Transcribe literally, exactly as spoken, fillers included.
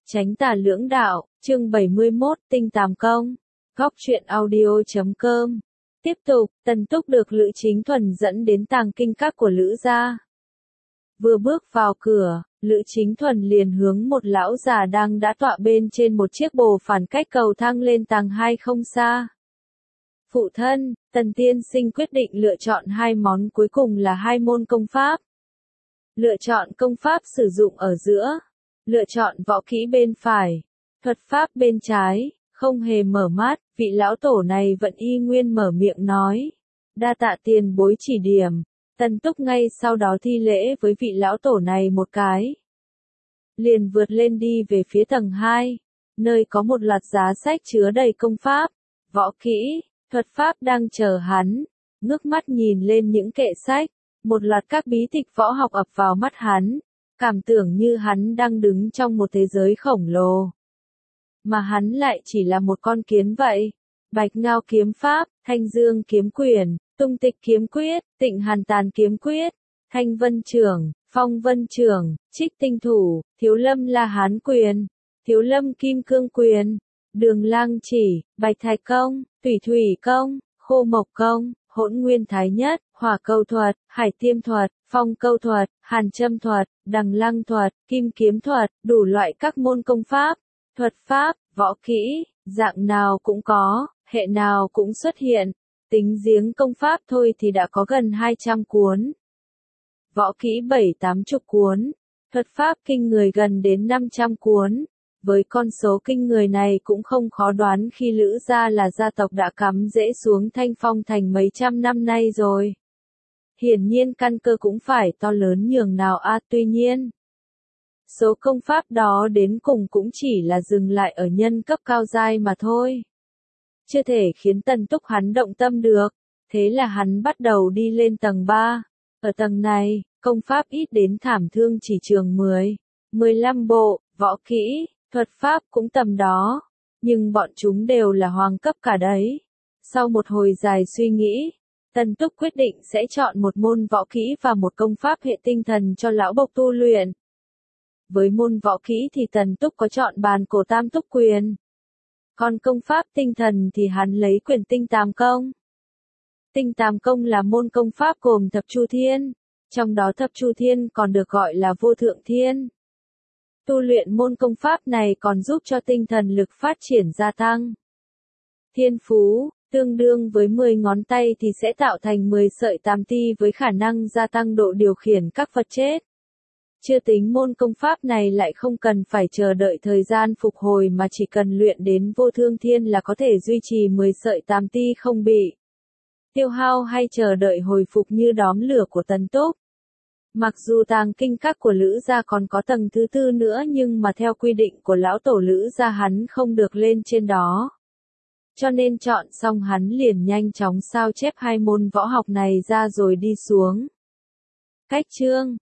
Chánh tà lưỡng đạo, chương bảy mươi mốt, tinh tàm công. Góc truyện audio chấm com. Tiếp tục, Tần Túc được Lữ Chính Thuần dẫn đến tàng kinh các của Lữ gia. Vừa bước vào cửa, Lữ Chính Thuần liền hướng một lão già đang đã tọa bên trên một chiếc bồ phản cách cầu thang lên tầng hai không xa. Phụ thân, Tần tiên sinh quyết định lựa chọn hai món cuối cùng là hai môn công pháp. Lựa chọn công pháp sử dụng ở giữa. Lựa chọn võ kỹ bên phải, thuật pháp bên trái, không hề mở mắt, vị lão tổ này vẫn y nguyên mở miệng nói. Đa tạ tiền bối chỉ điểm, Tần Túc ngay sau đó thi lễ với vị lão tổ này một cái. Liền vượt lên đi về phía tầng hai, nơi có một loạt giá sách chứa đầy công pháp, võ kỹ, thuật pháp đang chờ hắn, ngước mắt nhìn lên những kệ sách, một loạt các bí tịch võ học ập vào mắt hắn. Cảm tưởng như hắn đang đứng trong một thế giới khổng lồ. Mà hắn lại chỉ là một con kiến vậy. Bạch Ngao kiếm pháp, Thanh Dương kiếm quyền, Tung Tịch kiếm quyết, Tịnh Hàn Tàn kiếm quyết, Thanh Vân trưởng, Phong Vân trưởng, Trích Tinh thủ, Thiếu Lâm La Hán quyền, Thiếu Lâm Kim Cương quyền, Đường Lang chỉ, Bạch Thạch công, Thủy Thủy công, Khô Mộc công, Hỗn Nguyên Thái Nhất, Hỏa câu thuật, Hải tiêm thuật, Phong câu thuật, Hàn châm thuật, Đằng lăng thuật, Kim kiếm thuật, đủ loại các môn công pháp, thuật pháp, võ kỹ, dạng nào cũng có, hệ nào cũng xuất hiện. Tính riêng công pháp thôi thì đã có gần hai trăm cuốn. Võ kỹ bảy tám chục cuốn, thuật pháp kinh người gần đến năm trăm cuốn. Với con số kinh người này cũng không khó đoán khi Lữ gia là gia tộc đã cắm rễ xuống Thanh Phong thành mấy trăm năm nay rồi. Hiển nhiên căn cơ cũng phải to lớn nhường nào a, tuy nhiên. Số công pháp đó đến cùng cũng chỉ là dừng lại ở nhân cấp cao giai mà thôi. Chưa thể khiến Tần Túc hắn động tâm được, thế là hắn bắt đầu đi lên tầng ba. Ở tầng này, công pháp ít đến thảm thương chỉ chừng mười, mười lăm bộ, võ kỹ, thuật pháp cũng tầm đó, nhưng bọn chúng đều là hoàng cấp cả đấy. Sau một hồi dài suy nghĩ, Tần Túc quyết định sẽ chọn một môn võ kỹ và một công pháp hệ tinh thần cho lão bộc tu luyện. Với môn võ kỹ thì Tần Túc có chọn bàn cổ tam túc quyền. Còn công pháp tinh thần thì hắn lấy quyền tinh tàm công. Tinh tàm công là môn công pháp gồm thập chu thiên, trong đó thập chu thiên còn được gọi là vô thượng thiên. Tu luyện môn công pháp này còn giúp cho tinh thần lực phát triển gia tăng. Thiên phú, tương đương với mười ngón tay thì sẽ tạo thành mười sợi tam ti với khả năng gia tăng độ điều khiển các vật chết. Chưa tính môn công pháp này lại không cần phải chờ đợi thời gian phục hồi mà chỉ cần luyện đến vô thương thiên là có thể duy trì mười sợi tam ti không bị tiêu hao hay chờ đợi hồi phục như đóm lửa của Tần Túc. Mặc dù tàng kinh các của Lữ gia còn có tầng thứ tư nữa nhưng mà theo quy định của lão tổ Lữ gia hắn không được lên trên đó. Cho nên chọn xong hắn liền nhanh chóng sao chép hai môn võ học này ra rồi đi xuống. Cách chương